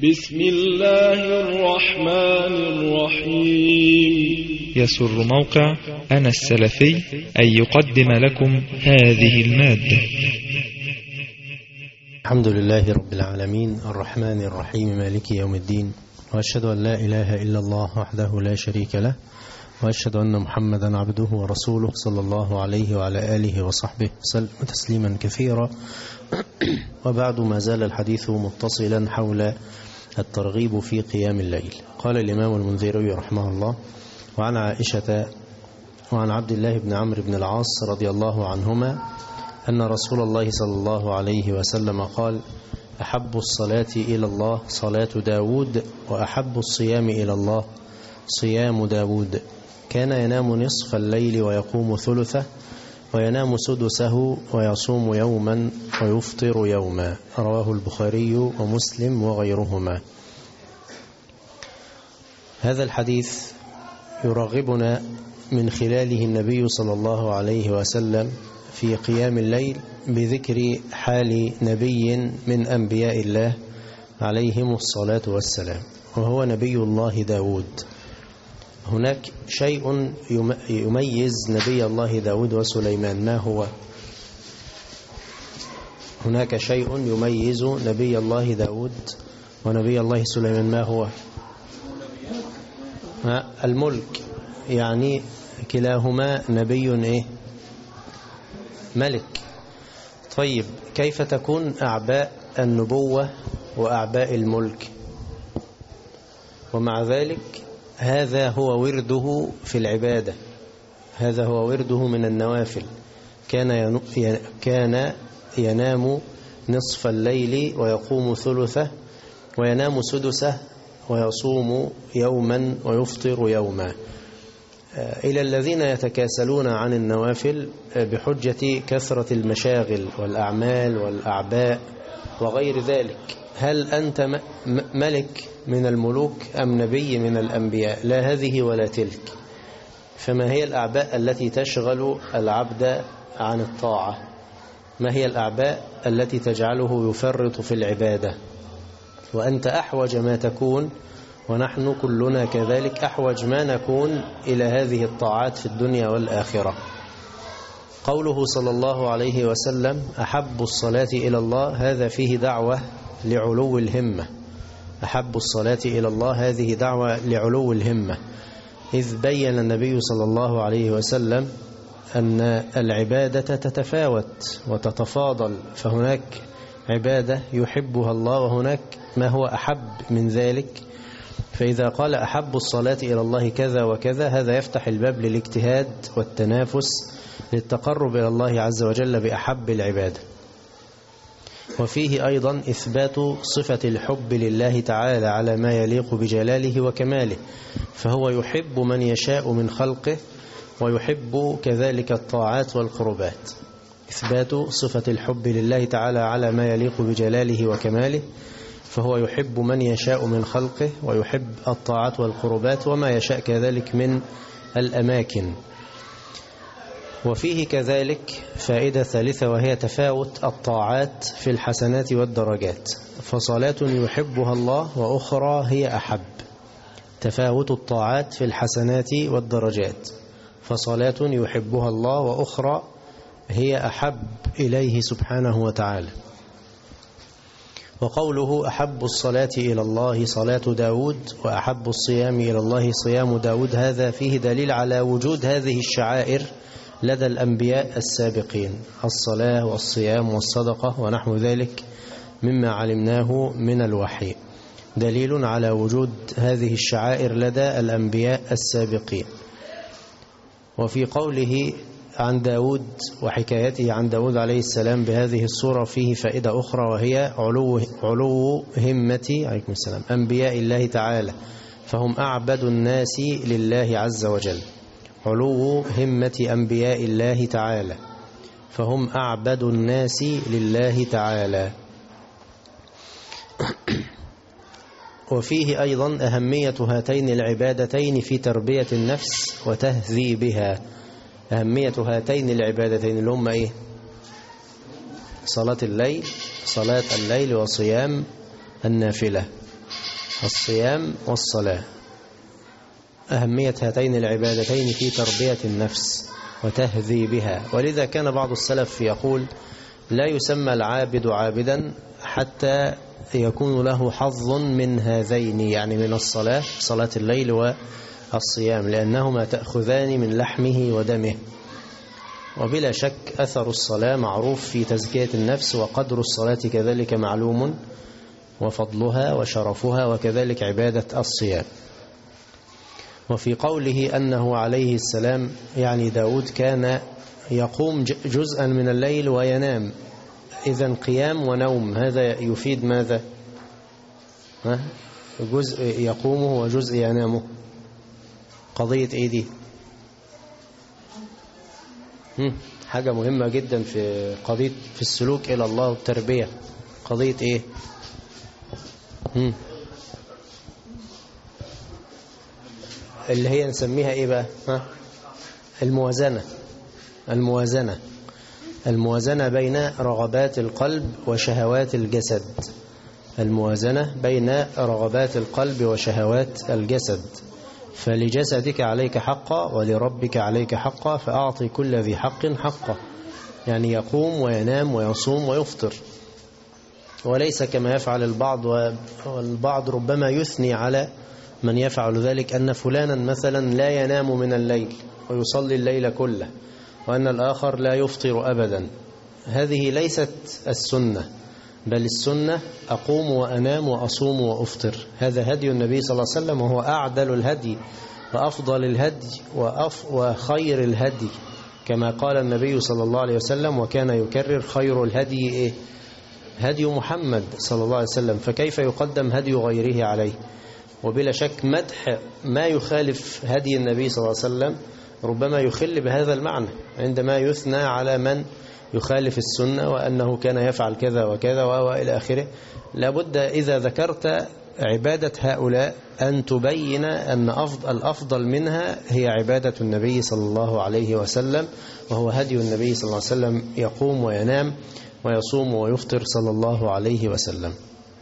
بسم الله الرحمن الرحيم. يسر موقع أنا السلفي أن يقدم لكم هذه المادة. الحمد لله رب العالمين الرحمن الرحيم مالك يوم الدين، وأشهد أن لا إله إلا الله وحده لا شريك له، وأشهد أن محمدا عبده ورسوله صلى الله عليه وعلى آله وصحبه وسلم تسليما كثيرا. وبعد، ما زال الحديث متصلا حول الترغيب في قيام الليل. قال الإمام المنذري رحمه الله: وعن عائشة وعن عبد الله بن عمرو بن العاص رضي الله عنهما أن رسول الله صلى الله عليه وسلم قال: أحب الصلاة إلى الله صلاة داود، وأحب الصيام إلى الله صيام داود. كان ينام نصف الليل ويقوم ثلثه، وينام سدسه، ويصوم يوما ويفطر يوما. رواه البخاري ومسلم وغيرهما. هذا الحديث يرغبنا من خلاله النبي صلى الله عليه وسلم في قيام الليل بذكر حال نبي من أنبياء الله عليهم الصلاة والسلام، وهو نبي الله داود. هناك شيء يميز نبي الله داود وسليمان، ما هو؟ هناك شيء يميز نبي الله داود ونبي الله سليمان، ما هو؟ الملك، يعني كلاهما نبي ملك. طيب، كيف تكون أعباء النبوة وأعباء الملك؟ ومع ذلك هذا هو ورده في العبادة، هذا هو ورده من النوافل. كان ينام نصف الليل ويقوم ثلثه، وينام سدسه، ويصوم يوما ويفطر يوما. إلى الذين يتكاسلون عن النوافل بحجة كثرة المشاغل والأعمال والأعباء وغير ذلك: هل أنت ملك من الملوك أم نبي من الأنبياء؟ لا هذه ولا تلك. فما هي الأعباء التي تشغل العبد عن الطاعة؟ ما هي الأعباء التي تجعله يفرط في العبادة؟ وأنت أحوج ما تكون، ونحن كلنا كذلك أحوج ما نكون إلى هذه الطاعات في الدنيا والآخرة. قوله صلى الله عليه وسلم: أحب الصلاة إلى الله، هذا فيه دعوة لعلو الهمة. أحب الصلاة إلى الله هذه دعوة لعلو الهمة، إذ بين النبي صلى الله عليه وسلم أن العبادة تتفاوت وتتفاضل، فهناك عبادة يحبها الله، وهناك ما هو أحب من ذلك. فإذا قال أحب الصلاة إلى الله كذا وكذا، هذا يفتح الباب للاجتهاد والتنافس للتقرب إلى الله عز وجل بأحب العبادة. وفيه أيضا إثبات صفة الحب لله تعالى على ما يليق بجلاله وكماله، فهو يحب من يشاء من خلقه، ويحب كذلك الطاعات والقربات. إثبات صفة الحب لله تعالى على ما يليق بجلاله وكماله، فهو يحب من يشاء من خلقه، ويحب الطاعات والقربات وما يشاء كذلك من الأماكن. وفيه كذلك فائدة ثالثة، وهي تفاوت الطاعات في الحسنات والدرجات، فصلاة يحبها الله وأخرى هي أحب. تفاوت الطاعات في الحسنات والدرجات، فصلاة يحبها الله وأخرى هي أحب إليه سبحانه وتعالى. وقوله أحب الصلاة إلى الله صلاة داود، وأحب الصيام إلى الله صيام داود، هذا فيه دليل على وجود هذه الشعائر لدى الأنبياء السابقين: الصلاة والصيام والصدقة ونحو ذلك مما علمناه من الوحي، دليل على وجود هذه الشعائر لدى الأنبياء السابقين. وفي قوله عن داود وحكايته عن داود عليه السلام بهذه الصورة فيه فائدة أخرى، وهي علو همة عليكم السلام أنبياء الله تعالى، فهم أعبد الناس لله عز وجل. علو همة أنبياء الله تعالى، فهم أعبد الناس لله تعالى. وفيه أيضا أهمية هاتين العبادتين في تربية النفس وتهذيبها. أهمية هاتين العبادتين اللي هم إيه؟ صلاة الليل وصيام النافلة. الصيام والصلاة، أهمية هاتين العبادتين في تربية النفس وتهذيبها. ولذا كان بعض السلف يقول لا يسمى العابد عابدا حتى يكون له حظ من هذين، يعني من الصلاة، صلاة الليل والصيام، لأنهما تأخذان من لحمه ودمه. وبلا شك أثر الصلاة معروف في تزكية النفس، وقدر الصلاة كذلك معلوم، وفضلها وشرفها، وكذلك عبادة الصيام. وفي قوله أنه عليه السلام يعني داود كان يقوم جزءا من الليل وينام، إذن قيام ونوم هذا يفيد ماذا؟ جزء يقومه وجزء ينامه. قضية إيه دي؟ حاجة مهمة جدا في قضية في السلوك إلى الله والتربية. قضية إيه؟ اللي هي نسميها إيه بقى؟ الموازنة بين رغبات القلب وشهوات الجسد. الموازنة بين رغبات القلب وشهوات الجسد. فلجسدك عليك حقا ولربك عليك حقا فأعطي كل ذي حق حقه، يعني يقوم وينام ويصوم ويفطر، وليس كما يفعل البعض. والبعض ربما يثني على من يفعل ذلك أن فلانا مثلا لا ينام من الليل ويصلي الليل كله، وأن الآخر لا يفطر أبدا. هذه ليست السنة، بل السنة أقوم وأنام وأصوم وأفطر. هذا هدي النبي صلى الله عليه وسلم، وهو أعدل الهدي وأفضل الهدي وخير الهدي، كما قال النبي صلى الله عليه وسلم وكان يكرر خير الهدي إيه؟ هدي محمد صلى الله عليه وسلم. فكيف يقدم هدي غيره عليه؟ وبلا شك مدح ما يخالف هدي النبي صلى الله عليه وسلم ربما يخل بهذا المعنى، عندما يثنى على من يخالف السنة وأنه كان يفعل كذا وكذا وإلى آخره. لابد إذا ذكرت عبادة هؤلاء أن تبين أن الأفضل منها هي عبادة النبي صلى الله عليه وسلم، وهو هدي النبي صلى الله عليه وسلم، يقوم وينام ويصوم ويفطر صلى الله عليه وسلم.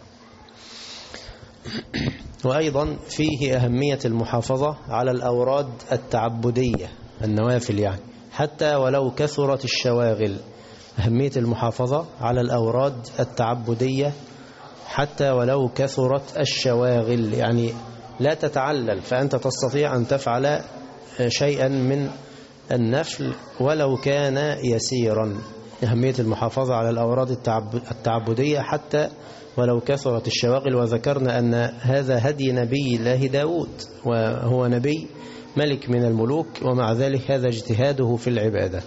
وأيضا فيه أهمية المحافظة على الأوراد التعبدية، النوافل يعني، حتى ولو كثرت الشواغل. أهمية المحافظة على الأوراد التعبدية حتى ولو كثرت الشواغل، يعني لا تتعلل، فأنت تستطيع أن تفعل شيئا من النفل ولو كان يسيرا. أهمية المحافظة على الأوراد التعبدية حتى ولو كثرت الشواغل. وذكرنا أن هذا هدي نبي الله داود، وهو نبي ملك من الملوك، ومع ذلك هذا اجتهاده في العبادة.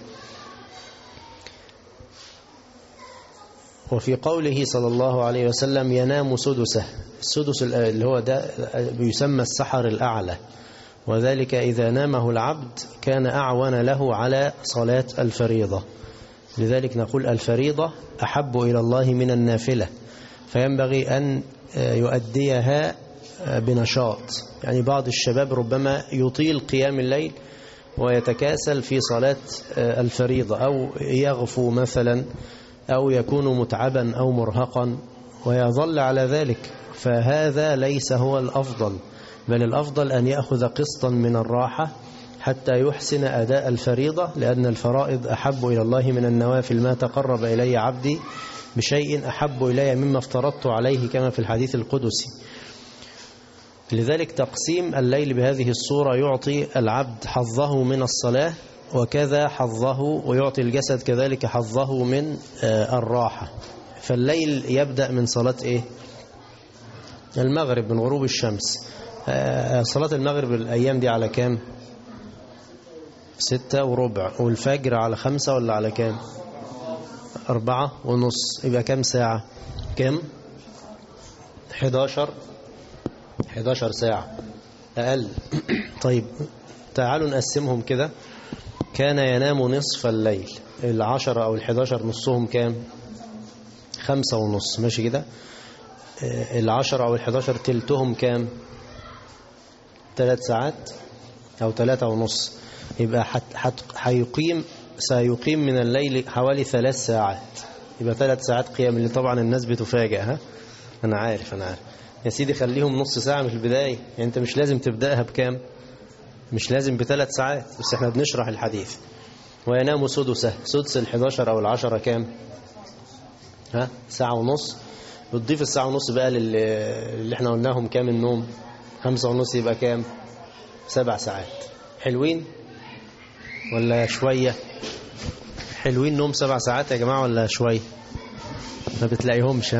وفي قوله صلى الله عليه وسلم ينام سدسه، السدس اللي هو ده بيسمى السحر الأعلى، وذلك إذا نامه العبد كان أعون له على صلاة الفريضة. لذلك نقول الفريضة أحب إلى الله من النافلة، فينبغي أن يؤديها بنشاط. يعني بعض الشباب ربما يطيل قيام الليل ويتكاسل في صلاة الفريضة، أو يغفو مثلا، أو يكون متعبا أو مرهقا ويظل على ذلك، فهذا ليس هو الأفضل، بل الأفضل أن يأخذ قسطا من الراحة حتى يحسن أداء الفريضة، لأن الفرائض أحب إلى الله من النوافل، ما تقرب إلي عبدي بشيء أحب إلي مما افترضت عليه، كما في الحديث القدسي. لذلك تقسيم الليل بهذه الصورة يعطي العبد حظه من الصلاة، وكذا حظه، ويعطي الجسد كذلك حظه من الراحة. فالليل يبدأ من صلاة إيه؟ المغرب، من غروب الشمس. صلاة المغرب الأيام دي على كام؟ 6:15. والفجر على 5 ولا على كام؟ 4:30. يبقى كام ساعة؟ كام؟ 11 ساعة أقل. طيب تعالوا نقسمهم كده. كان ينام نصف الليل، 10 أو 11 نصهم كام؟ 5:30. ماشي كده. 10 أو 11 تلتهم كام؟ 3 ساعات أو 3:30. يبقى سيقيم من الليل حوالي 3 ساعات. يبقى 3 ساعات قيام، اللي طبعا الناس بتفاجئ. أنا عارف يا سيدي خليهم نص ساعة من البداية، يعني أنت مش لازم تبدأها بكام، مش لازم ب3 ساعات، بس احنا بنشرح الحديث. وينام سدسه، سدس 11 أو 10 كام؟ ساعة ونص. بتضيف الساعة ونص بقى اللي احنا قلناهم كام النوم، 5 ونص، يبقى كام؟ 7 ساعات. حلوين ولا شوية؟ حلوين نوم 7 ساعات يا جماعة ولا شوية؟ ما بتلاقيهمش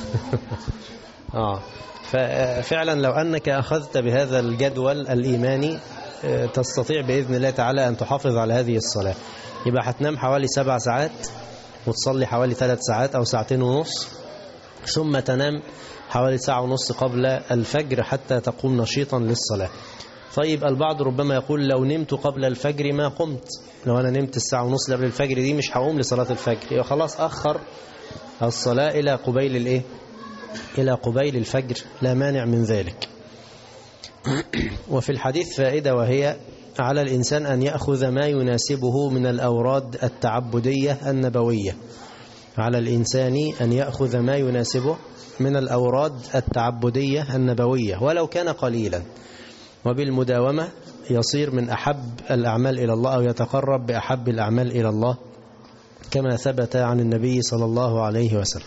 ففعلا لو أنك أخذت بهذا الجدول الإيماني تستطيع بإذن الله تعالى أن تحافظ على هذه الصلاة. يبقى هتنام حوالي 7 ساعات وتصلي حوالي 3 ساعات أو 2.5 ساعات، ثم تنام حوالي 1.5 ساعة قبل الفجر حتى تقوم نشيطا للصلاة. طيب البعض ربما يقول لو نمت قبل الفجر ما قمت، لو أنا نمت 1.5 ساعة قبل الفجر دي مش هقوم لصلاة الفجر، يبقى خلاص أخر الصلاة إلى قبيل الإيه؟ إلى قبيل الفجر، لا مانع من ذلك. وفي الحديث فائدة، وهي على الإنسان أن يأخذ ما يناسبه من الأوراد التعبدية النبوية. على الإنسان أن يأخذ ما يناسبه من الأوراد التعبدية النبوية ولو كان قليلا، وبالمداومة يصير من أحب الأعمال إلى الله، أو يتقرب بأحب الأعمال إلى الله كما ثبت عن النبي صلى الله عليه وسلم.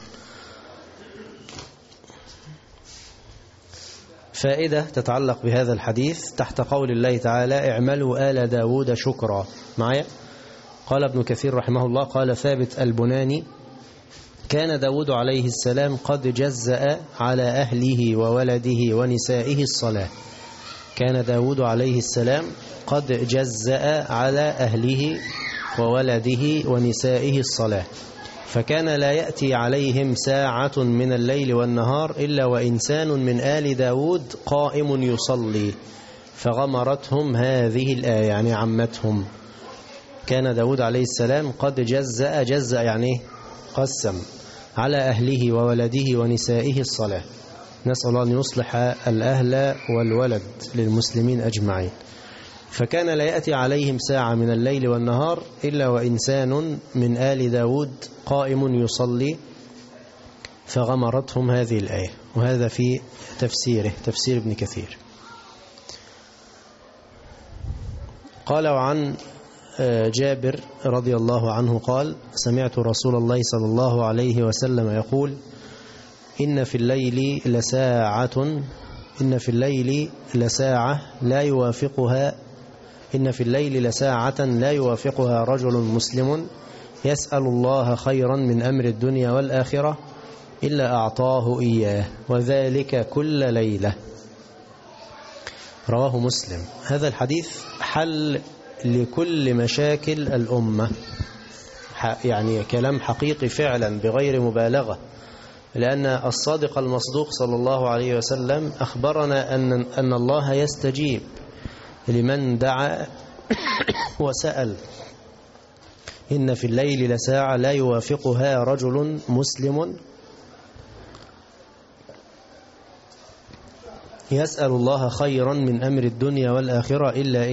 فائدة تتعلق بهذا الحديث تحت قول الله تعالى اعملوا آل داود شكرا. معايا؟ قال ابن كثير رحمه الله، قال ثابت البناني كان داود عليه السلام قد جزأ على أهله وولده ونسائه الصلاة. كان داود عليه السلام قد جزأ على أهله وولده ونسائه الصلاة، فكان لا يأتي عليهم ساعة من الليل والنهار إلا وإنسان من آل داود قائم يصلي، فغمرتهم هذه الآية، يعني عمتهم. كان داود عليه السلام قد جزأ يعني قسم على أهله وولده ونسائه الصلاة. نسأل الله أن يصلح الأهل والولد للمسلمين أجمعين. فكان لا يأتي عليهم ساعة من الليل والنهار إلا وإنسان من آل داود قائم يصلي، فغمرتهم هذه الآية. وهذا في تفسيره، تفسير ابن كثير. قال عن جابر رضي الله عنه قال سمعت رسول الله صلى الله عليه وسلم يقول إن في الليل لساعة لا يوافقها رجل مسلم يسأل الله خيرا من أمر الدنيا والآخرة إلا أعطاه إياه، وذلك كل ليلة. رواه مسلم. هذا الحديث حل لكل مشاكل الأمة، يعني كلام حقيقي فعلا بغير مبالغة، لأن الصادق المصدوق صلى الله عليه وسلم أخبرنا أن الله يستجيب لمن دعا وسأل. إن في الليل لساعة لا يوافقها رجل مسلم يسأل الله خيرا من أمر الدنيا والآخرة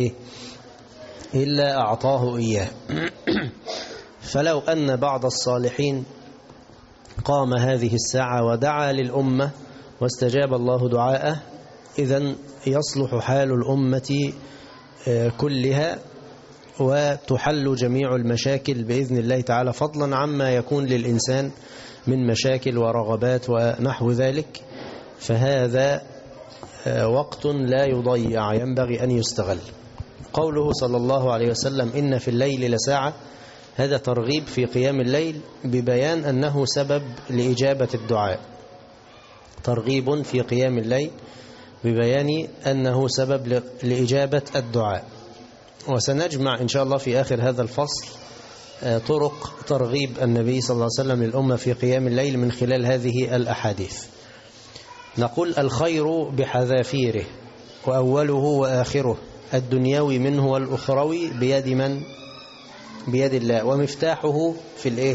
إلا أعطاه إياه. فلو أن بعض الصالحين قام هذه الساعة ودعا للأمة واستجاب الله دعاءه، إذن يصلح حال الأمة كلها وتحل جميع المشاكل بإذن الله تعالى، فضلا عما يكون للإنسان من مشاكل ورغبات ونحو ذلك. فهذا وقت لا يضيع، ينبغي أن يستغل. قوله صلى الله عليه وسلم إن في الليل لساعة، هذا ترغيب في قيام الليل ببيان أنه سبب لإجابة الدعاء. ترغيب في قيام الليل ببيان أنه سبب لإجابة الدعاء. وسنجمع إن شاء الله في آخر هذا الفصل طرق ترغيب النبي صلى الله عليه وسلم للأمة في قيام الليل من خلال هذه الأحاديث. نقول الخير بحذافيره، وأوله وآخره، الدنيوي منه والأخروي بيد من؟ بيد الله. ومفتاحه في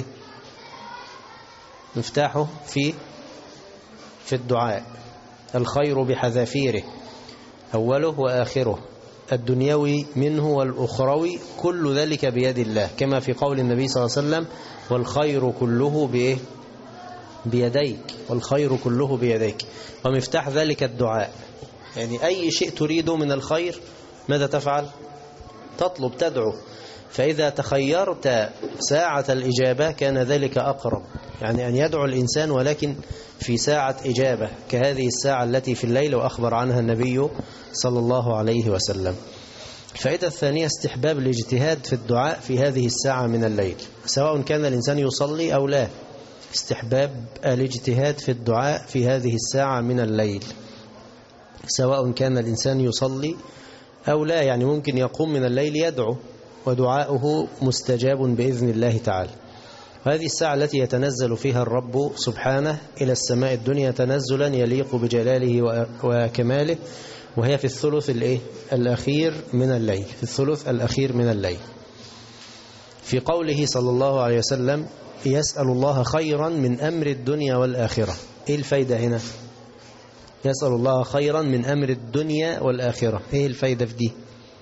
مفتاحه في الدعاء. الخير بحذافيره، أوله وآخره، الدنيوي منه والأخروي، كل ذلك بيد الله، كما في قول النبي صلى الله عليه وسلم والخير كله بيديك والخير كله بيديك، ومفتاح ذلك الدعاء. يعني أي شيء تريده من الخير ماذا تفعل؟ تطلب، تدعو. فإذا تخيرت ساعة الإجابة كان ذلك أقرب، يعني أن يدعو الإنسان ولكن في ساعة إجابة كهذه الساعة التي في الليل وأخبر عنها النبي صلى الله عليه وسلم. الفائدة الثانية استحباب الاجتهاد في الدعاء في هذه الساعة من الليل، سواء كان الإنسان يصلي أو لا. استحباب الاجتهاد في الدعاء في هذه الساعة من الليل، سواء كان الإنسان يصلي أو لا. يعني ممكن يقوم من الليل يدعو ودعاؤه مستجاب بإذن الله تعالى. هذه الساعة التي يتنزل فيها الرب سبحانه إلى السماء الدنيا تنزلا يليق بجلاله وكماله، وهي في الثلث الأخير من الليل، في الثلث الأخير من الليل. في قوله صلى الله عليه وسلم يسأل الله خيرا من أمر الدنيا والآخرة. إيه الفايدة هنا؟ يسأل الله خيرا من أمر الدنيا والآخرة، إيه الفايدة في دي؟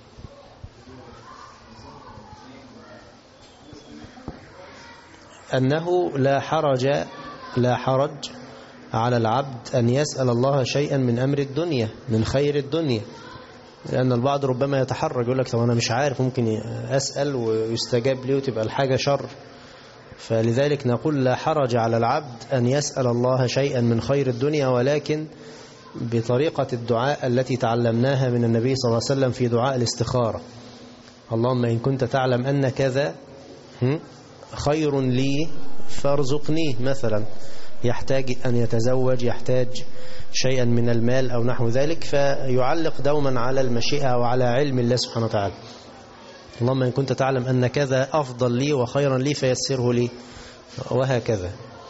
أنه لا حرج على العبد أن يسأل الله شيئا من أمر الدنيا، من خير الدنيا. لأن البعض ربما يتحرج يقول لك طب أنا مش عارف، ممكن أسأل ويستجاب لي وتبقى الحاجة شر. فلذلك نقول لا حرج على العبد أن يسأل الله شيئا من خير الدنيا، ولكن بطريقة الدعاء التي تعلمناها من النبي صلى الله عليه وسلم في دعاء الاستخارة. اللهم إن كنت تعلم أن كذا خير لي فارزقنيه مثلا، يحتاج أن يتزوج، يحتاج شيئا من المال أو نحو ذلك، فيعلق دوما على المشيئة وعلى علم الله سبحانه وتعالى. اللهم إن كنت تعلم أن كذا أفضل لي وخيرا لي فيسره لي، وهكذا.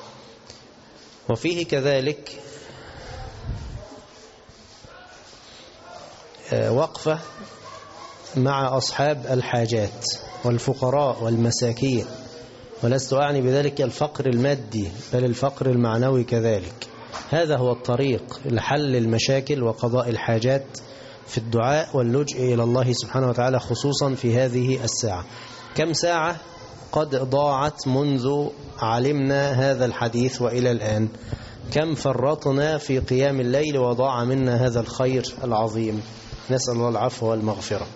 وفيه كذلك وقفة مع أصحاب الحاجات والفقراء والمساكين، ولست أعني بذلك الفقر المادي بل الفقر المعنوي كذلك. هذا هو الطريق لحل المشاكل وقضاء الحاجات في الدعاء واللجئ إلى الله سبحانه وتعالى، خصوصا في هذه الساعة. كم ساعة قد ضاعت منذ علمنا هذا الحديث وإلى الآن؟ كم فرطنا في قيام الليل وضاع منا هذا الخير العظيم؟ نسأل الله العفو والمغفرة.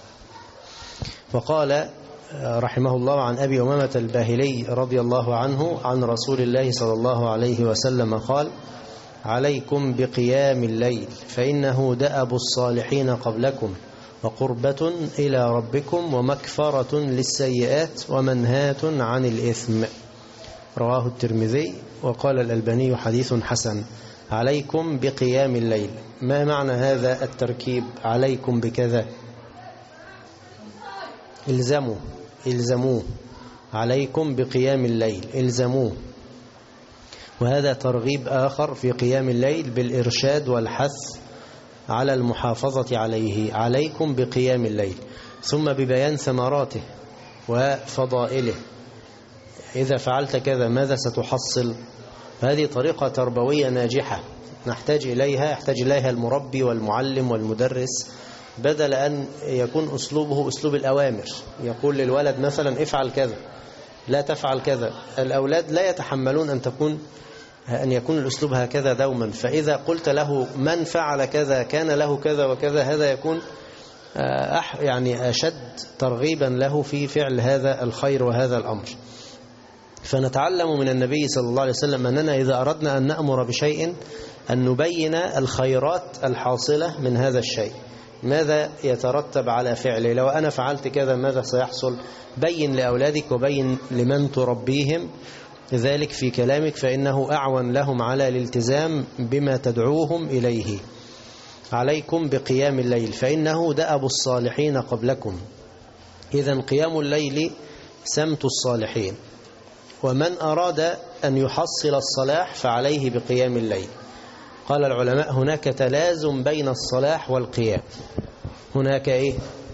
وقال رحمه الله عن أبي أمامة الباهلي رضي الله عنه عن رسول الله صلى الله عليه وسلم قال: عليكم بقيام الليل فإنه دأب الصالحين قبلكم وقربة إلى ربكم ومكفرة للسيئات ومنهاة عن الإثم. رواه الترمذي، وقال الألباني حديث حسن. عليكم بقيام الليل، ما معنى هذا التركيب؟ عليكم بكذا، الزموه، عليكم بقيام الليل، الزموه. وهذا ترغيب آخر في قيام الليل بالإرشاد والحث على المحافظة عليه. عليكم بقيام الليل، ثم ببيان ثمراته وفضائله. إذا فعلت كذا ماذا ستحصل؟ هذه طريقة تربوية ناجحة يحتاج إليها المربي والمعلم والمدرس، بدل أن يكون أسلوبه أسلوب الأوامر، يقول للولد مثلا افعل كذا لا تفعل كذا. الأولاد لا يتحملون أن يكون الأسلوب هكذا دوما. فإذا قلت له من فعل كذا كان له كذا وكذا، هذا يكون يعني أشد ترغيبا له في فعل هذا الخير وهذا الأمر. فنتعلم من النبي صلى الله عليه وسلم أننا إذا أردنا أن نأمر بشيء أن نبين الخيرات الحاصلة من هذا الشيء، ماذا يترتب على فعله. لو أنا فعلت كذا ماذا سيحصل؟ بين لأولادك وبين لمن تربيهم ذلك في كلامك، فإنه أعون لهم على الالتزام بما تدعوهم إليه. عليكم بقيام الليل فإنه دأب الصالحين قبلكم. إذن قيام الليل سمت الصالحين، ومن أراد أن يحصل الصلاح فعليه بقيام الليل. قال العلماء هناك تلازم بين الصلاح والقيام. هناك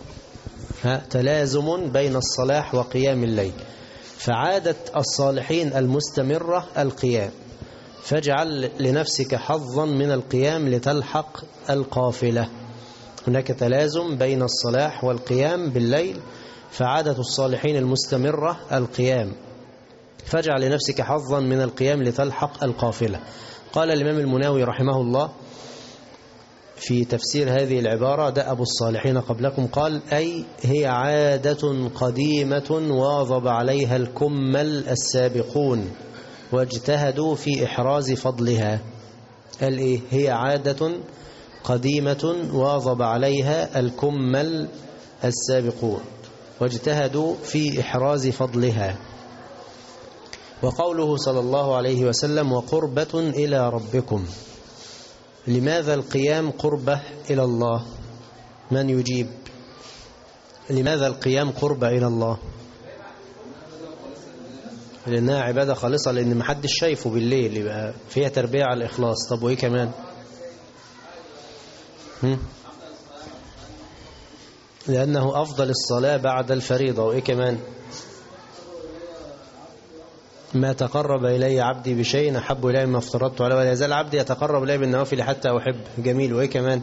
تلازم بين الصلاح وقيام الليل. فعادة الصالحين المستمرة القيام، فاجعل لنفسك حظا من القيام لتلحق القافلة. هناك تلازم بين الصلاح والقيام بالليل، فعادة الصالحين المستمرة القيام، فاجعل لنفسك حظا من القيام لتلحق القافلة. قال الإمام المناوي رحمه الله في تفسير هذه العبارة: دأب الصالحين قبلكم، قال أي هي عادة قديمة واظب عليها الكمل السابقون واجتهدوا في إحراز فضلها. قال إيه؟ هي عادة قديمة واظب عليها الكمل السابقون واجتهدوا في إحراز فضلها. وقوله صلى الله عليه وسلم: وقربة إلى ربكم. لماذا القيام قربة إلى الله؟ من يجيب؟ لماذا القيام قربة إلى الله؟ لأنها عبادة خالصة، لأن محدش شايفه بالليل، يبقى فيها تربية على الإخلاص. طب وإيه كمان؟ لأنه أفضل الصلاة بعد الفريضة. وإيه كمان؟ ما تقرب إلي عبدي بشيء أحب إلي مما افترضت عليه ولا يزال عبدي يتقرب إلي بالنوافل حتى أحب. جميل. وإيه كمان؟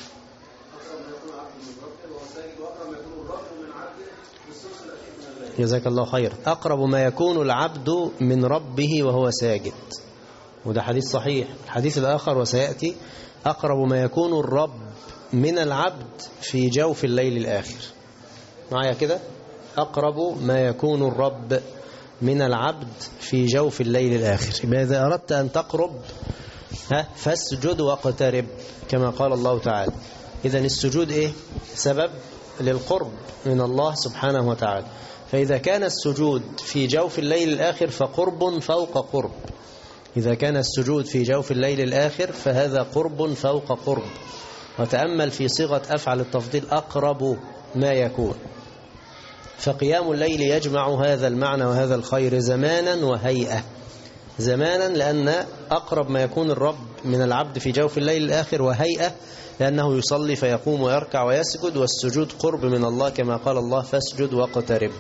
جزاك الله خير. أقرب ما يكون العبد من ربه وهو ساجد، وده حديث صحيح. الحديث الآخر وسيأتي: أقرب ما يكون الرب من العبد في جوف الليل الآخر. معايا كده؟ أقرب ما يكون الرب من العبد في جوف الليل الآخر. إذا أردت أن تقرب فاسجد واقترب كما قال الله تعالى. إذن السجود إيه؟ سبب للقرب من الله سبحانه وتعالى. فإذا كان السجود في جوف الليل الآخر فقرب فوق قرب. إذا كان السجود في جوف الليل الآخر فهذا قرب فوق قرب. وتأمل في صيغة أفعل التفضيل: أقرب ما يكون. فقيام الليل يجمع هذا المعنى وهذا الخير زمانا وهيئة. زمانا لأن أقرب ما يكون الرب من العبد في جوف الليل الآخر، وهيئة لأنه يصلي فيقوم ويركع ويسجد، والسجود قرب من الله كما قال الله: فاسجد واقترب.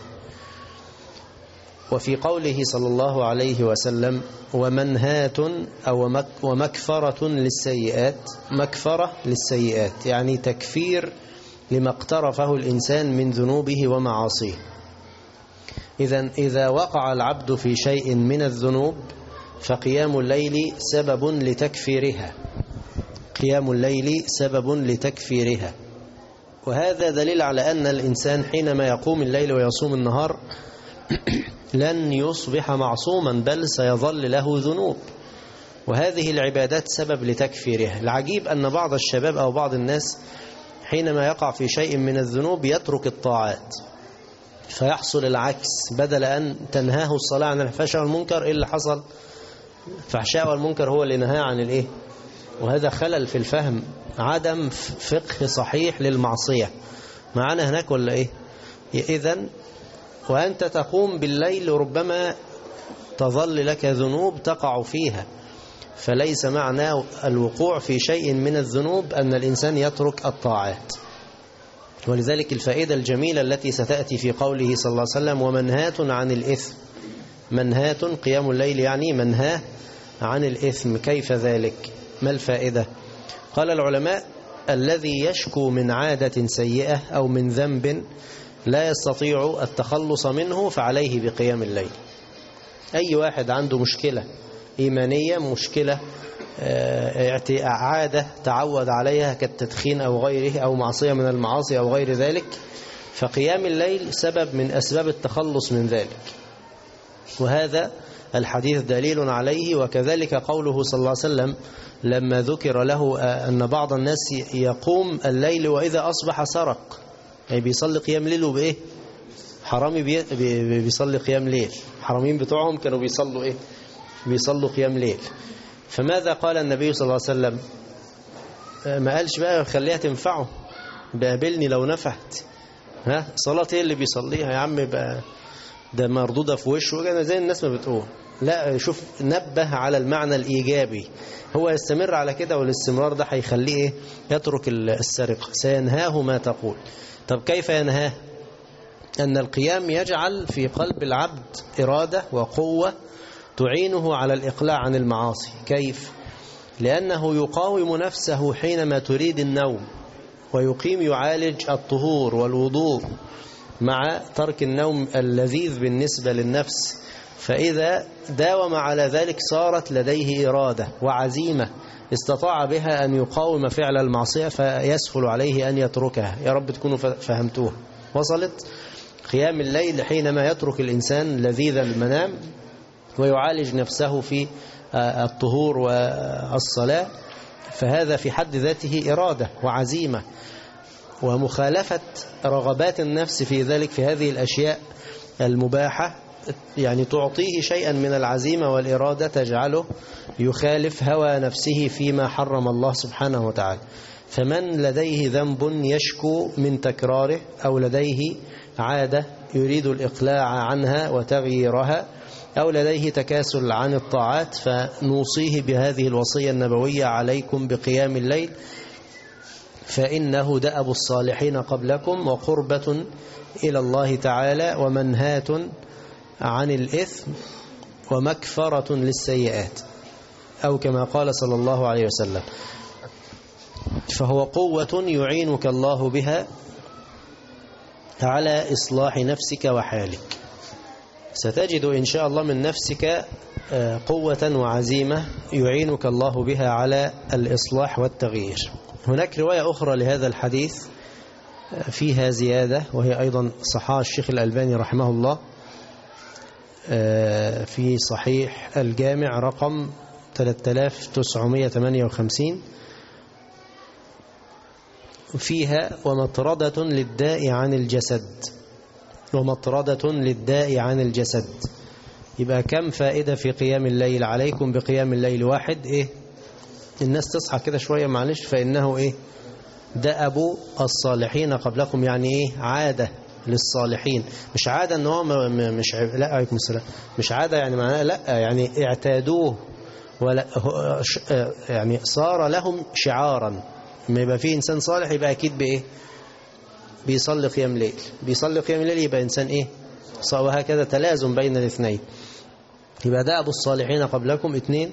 وفي قوله صلى الله عليه وسلم: ومنهاة أو ومكفرة للسيئات. مكفرة للسيئات يعني تكفير لما اقترفه الإنسان من ذنوبه ومعاصيه. إذا وقع العبد في شيء من الذنوب فقيام الليل سبب لتكفيرها. قيام الليل سبب لتكفيرها. وهذا دليل على أن الإنسان حينما يقوم الليل ويصوم النهار لن يصبح معصوما، بل سيظل له ذنوب، وهذه العبادات سبب لتكفيرها. العجيب أن بعض الشباب أو بعض الناس حينما يقع في شيء من الذنوب يترك الطاعات، فيحصل العكس. بدل أن تنهاه الصلاة عن الفحشاء والمنكر، إيه اللي حصل؟ الفحشاء والمنكر هو اللي نهاه عن الإيه؟ وهذا خلل في الفهم، عدم فقه صحيح للمعصية. معنا هناك ولا إيه؟ إذن وأنت تقوم بالليل ربما تظل لك ذنوب تقع فيها، فليس معنى الوقوع في شيء من الذنوب أن الإنسان يترك الطاعات. ولذلك الفائدة الجميلة التي ستأتي في قوله صلى الله عليه وسلم: ومنهاة عن الإثم. منهاة قيام الليل يعني منهاة عن الإثم. كيف ذلك؟ ما الفائدة؟ قال العلماء: الذي يشكو من عادة سيئة أو من ذنب لا يستطيع التخلص منه فعليه بقيام الليل. أي واحد عنده مشكلة إيمانية، مشكلة عادة تعود عليها كالتدخين أو غيره، أو معصية من المعاصي أو غير ذلك، فقيام الليل سبب من أسباب التخلص من ذلك. وهذا الحديث دليل عليه. وكذلك قوله صلى الله عليه وسلم لما ذكر له أن بعض الناس يقوم الليل وإذا أصبح سرق، يعني بيصلي قيام ليل وبإيه؟ حرامي بيصلي قيام ليل. حرامين بتوعهم كانوا بيصلوا إيه؟ بيصلوا قيام ليل. فماذا قال النبي صلى الله عليه وسلم؟ ما قالش بقى خليها تنفعه، بقابلني لو نفعت. صلاة ايه اللي بيصليها يا عم بقى، ده مردودة في وشه زي الناس ما بتقول. لا، شوف، نبه على المعنى الإيجابي. هو يستمر على كده، والاستمرار ده هيخليه إيه؟ يترك السرقة. سينهاه ما تقول. طب كيف ينهاه؟ أن القيام يجعل في قلب العبد إرادة وقوة تعينه على الإقلاع عن المعاصي. كيف؟ لأنه يقاوم نفسه حينما تريد النوم، ويقيم يعالج الطهور والوضوء مع ترك النوم اللذيذ بالنسبة للنفس، فإذا داوم على ذلك صارت لديه إرادة وعزيمة استطاع بها أن يقاوم فعل المعصية فيسهل عليه أن يتركها. يا رب تكونوا فهمتوها. وصلت؟ قيام الليل حينما يترك الإنسان لذيذ المنام ويعالج نفسه في الطهور والصلاة، فهذا في حد ذاته إرادة وعزيمة، ومخالفة رغبات النفس في ذلك في هذه الأشياء المباحة يعني تعطيه شيئا من العزيمة والإرادة تجعله يخالف هوى نفسه فيما حرم الله سبحانه وتعالى. فمن لديه ذنب يشكو من تكراره أو لديه عادة يريد الإقلاع عنها وتغييرها أو لديه تكاسل عن الطاعات، فنوصيه بهذه الوصية النبوية: عليكم بقيام الليل فإنه دأب الصالحين قبلكم وقربة إلى الله تعالى ومنهاة عن الإثم ومكفرة للسيئات، أو كما قال صلى الله عليه وسلم. فهو قوة يعينك الله بها على إصلاح نفسك وحالك. ستجد إن شاء الله من نفسك قوة وعزيمة يعينك الله بها على الإصلاح والتغيير. هناك رواية أخرى لهذا الحديث فيها زيادة، وهي أيضا صحاح الشيخ الألباني رحمه الله في صحيح الجامع رقم 3958، فيها: ومطردة للداء عن الجسد. ومطردة للداء عن الجسد. يبقى كم فائدة في قيام الليل؟ عليكم بقيام الليل. واحد، إيه؟ الناس تصحى كده شوية معلش، فإنه إيه؟ دأب الصالحين قبلكم، يعني إيه؟ عادة للصالحين. مش عادة إن هو مش لا، عليكم السلام، مش عادة يعني معناها لا، يعني اعتادوه ولا يعني صار لهم شعارا. لما يبقى فيه إنسان صالح يبقى أكيد بإيه؟ بيصلي قيام ليل. بيصلي قيام ليل يبقى إنسان إيه؟ وهكذا تلازم بين الاثنين. يبقى دأب الصالحين قبلكم. 2،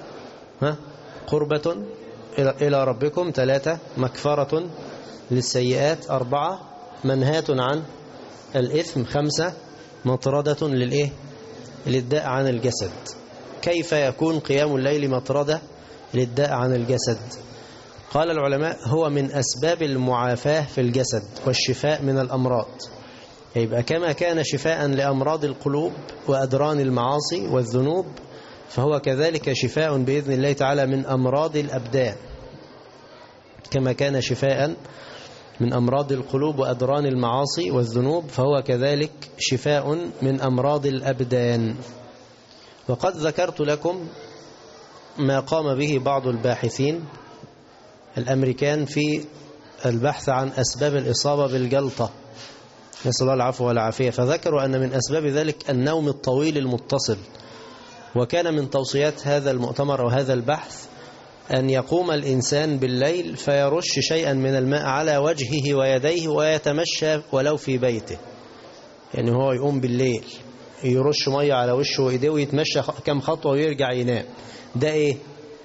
قربة إلى ربكم. 3، مكفرة للسيئات. 4، منهاة عن الإثم. 5، مطردة للإيه؟ للداء عن الجسد. كيف يكون قيام الليل مطردة للداء عن الجسد؟ قال العلماء: هو من أسباب المعافاة في الجسد والشفاء من الأمراض. يبقى كما كان شفاء لأمراض القلوب وأدران المعاصي والذنوب، فهو كذلك شفاء بإذن الله تعالى من أمراض الأبدان. كما كان شفاء من أمراض القلوب وأدران المعاصي والذنوب، فهو كذلك شفاء من أمراض الأبدان. وقد ذكرت لكم ما قام به بعض الباحثين الأمريكان في البحث عن أسباب الإصابة بالجلطة، نسأل الله العفو والعافية. فذكروا أن من أسباب ذلك النوم الطويل المتصل. وكان من توصيات هذا المؤتمر وهذا البحث أن يقوم الإنسان بالليل فيرش شيئا من الماء على وجهه ويديه ويتمشى ولو في بيته. يعني هو يقوم بالليل يرش مية على وشه وإيديه ويتمشى كم خطوة ويرجع ينام. ده إيه؟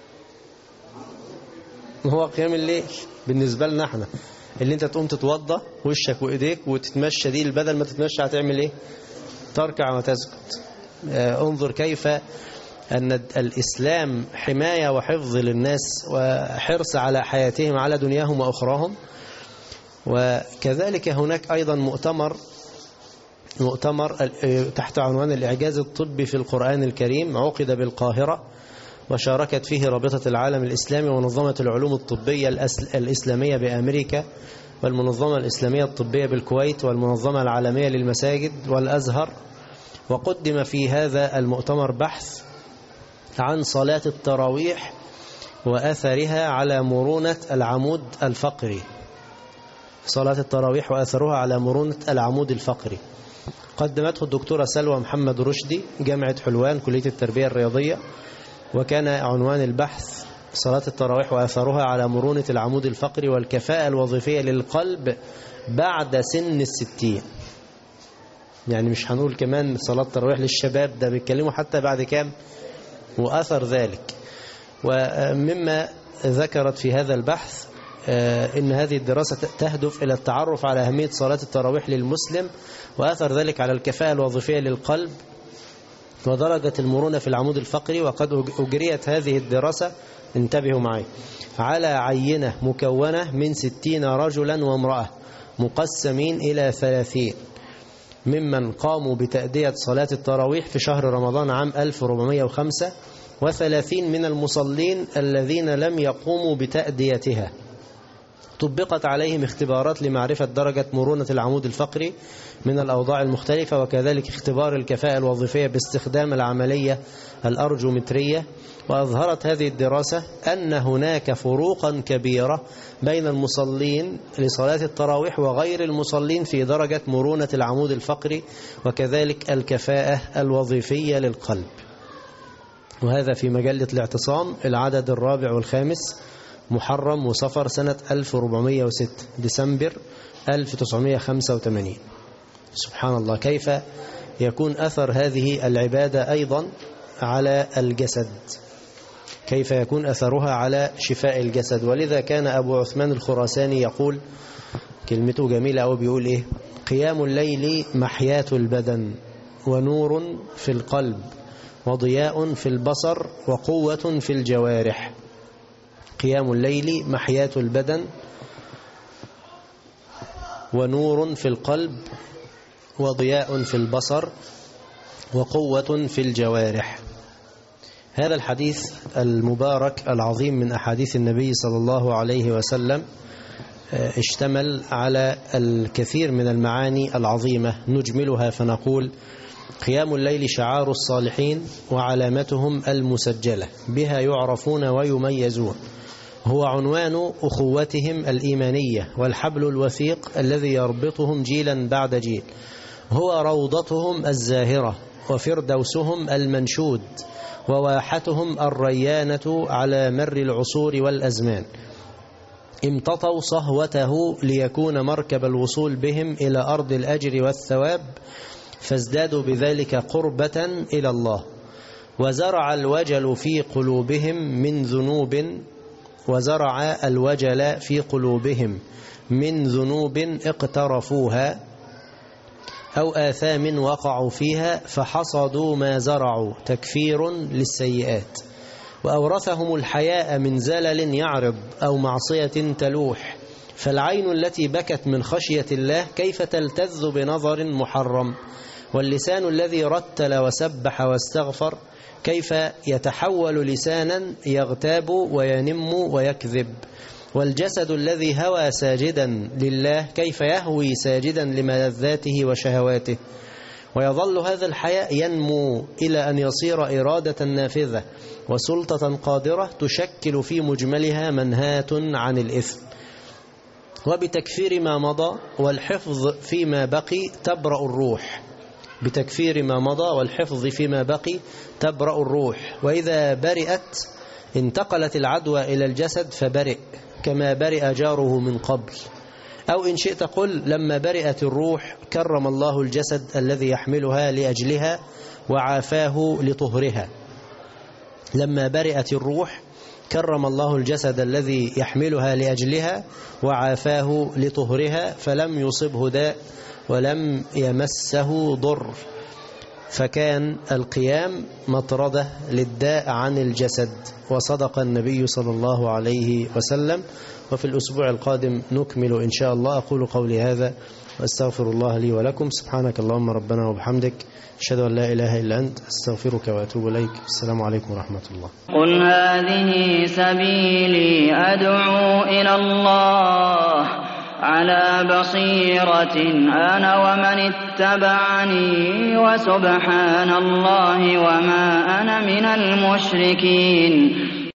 هو قيام الليل بالنسبة لنا احنا. اللي انت تقوم تتوضى وشك وإيديك وتتمشى، دي بدل ما تتمشى هتعمل إيه؟ تركع وتسجد. انظر كيف أن الإسلام حماية وحفظ للناس وحرص على حياتهم على دنياهم وأخراهم. وكذلك هناك أيضا مؤتمر تحت عنوان الإعجاز الطبي في القرآن الكريم، عقد بالقاهرة، وشاركت فيه رابطة العالم الإسلامي ومنظمة العلوم الطبية الإسلامية بأمريكا، والمنظمة الإسلامية الطبية بالكويت، والمنظمة العالمية للمساجد، والأزهر. وقدم في هذا المؤتمر بحث عن صلاة التراويح وأثرها على مرونة العمود الفقري. صلاة التراويح وأثرها على مرونة العمود الفقري. قدمته الدكتورة سلوى محمد رشدي، جامعة حلوان، كلية التربية الرياضية. وكان عنوان البحث: صلاة التراويح وأثرها على مرونة العمود الفقري والكفاءة الوظيفية للقلب بعد سن 60. يعني مش هنقول كمان صلاة التراويح للشباب، ده بيتكلموا حتى بعد كام وأثر ذلك. ومما ذكرت في هذا البحث إن هذه الدراسة تهدف إلى التعرف على أهمية صلاة التراويح للمسلم وأثر ذلك على الكفاءة الوظيفية للقلب ودرجة المرونة في العمود الفقري. وقد أجريت هذه الدراسة، انتبهوا معي، على عينة مكونة من 60 رجلا وامرأة مقسمين إلى 30 ممن قاموا بتأدية صلاة التراويح في شهر رمضان عام 1405، و30 من المصلين الذين لم يقوموا بتأديتها. طبقت عليهم اختبارات لمعرفة درجة مرونة العمود الفقري من الأوضاع المختلفة، وكذلك اختبار الكفاءة الوظيفية باستخدام العملية الأرجومترية. وأظهرت هذه الدراسة أن هناك فروقا كبيرة بين المصلين لصلاة التراويح وغير المصلين في درجة مرونة العمود الفقري، وكذلك الكفاءة الوظيفية للقلب. وهذا في مجلة الاعتصام العدد 4 و5 محرم وصفر سنة 1406 ديسمبر 1985. سبحان الله، كيف يكون أثر هذه العبادة أيضا على الجسد، كيف يكون أثرها على شفاء الجسد. ولذا كان أبو عثمان الخراساني يقول كلمته جميلة أو بيقول إيه: قيام الليل محياة البدن، ونور في القلب، وضياء في البصر، وقوة في الجوارح. قيام الليل محياة البدن، ونور في القلب، وضياء في البصر، وقوة في الجوارح. هذا الحديث المبارك العظيم من أحاديث النبي صلى الله عليه وسلم اشتمل على الكثير من المعاني العظيمة، نجملها فنقول: قيام الليل شعار الصالحين وعلامتهم المسجلة، بها يعرفون ويميزون، هو عنوان أخوتهم الإيمانية والحبل الوثيق الذي يربطهم جيلا بعد جيل، هو روضتهم الزاهرة وفردوسهم المنشود، وواحتهم الريانة على مر العصور والأزمان. امتطوا صهوته ليكون مركب الوصول بهم إلى أرض الأجر والثواب، فازدادوا بذلك قربة إلى الله. وزرع الوجل في قلوبهم من ذنوب اقترفوها أو آثام وقعوا فيها، فحصدوا ما زرعوا تكفير للسيئات. وأورثهم الحياء من زلل يعرض أو معصية تلوح، فالعين التي بكت من خشية الله كيف تلتذ بنظر محرم، واللسان الذي رتل وسبح واستغفر كيف يتحول لسانا يغتاب وينم ويكذب، والجسد الذي هوى ساجدا لله كيف يهوي ساجدا لملذاته وشهواته. ويظل هذا الحياء ينمو إلى أن يصير إرادة نافذة وسلطة قادرة تشكل في مجملها منهاة عن الإثم. وبتكفير ما مضى والحفظ فيما بقي تبرأ الروح، بتكفير ما مضى والحفظ فيما بقي تبرأ الروح. وإذا برئت انتقلت العدوى إلى الجسد فبرئ كما برئ جاره من قبل. أو إن شئت قل: لما برئت الروح كرم الله الجسد الذي يحملها لأجلها وعافاه لطهرها. لما برئت الروح كرم الله الجسد الذي يحملها لأجلها وعافاه لطهرها، فلم يصبه داء ولم يمسه ضر، فكان القيام مطردة للداء عن الجسد. وصدق النبي صلى الله عليه وسلم. وفي الأسبوع القادم نكمل إن شاء الله. أقول قولي هذا وأستغفر الله لي ولكم. سبحانك اللهم ربنا وبحمدك، أشهد أن لا إله إلا أنت، أستغفرك وأتوب إليك. السلام عليكم ورحمة الله. قل هذه سبيلي أدعو إلى الله على بصيرة أنا ومن اتبعني، وسبحان الله وما أنا من المشركين.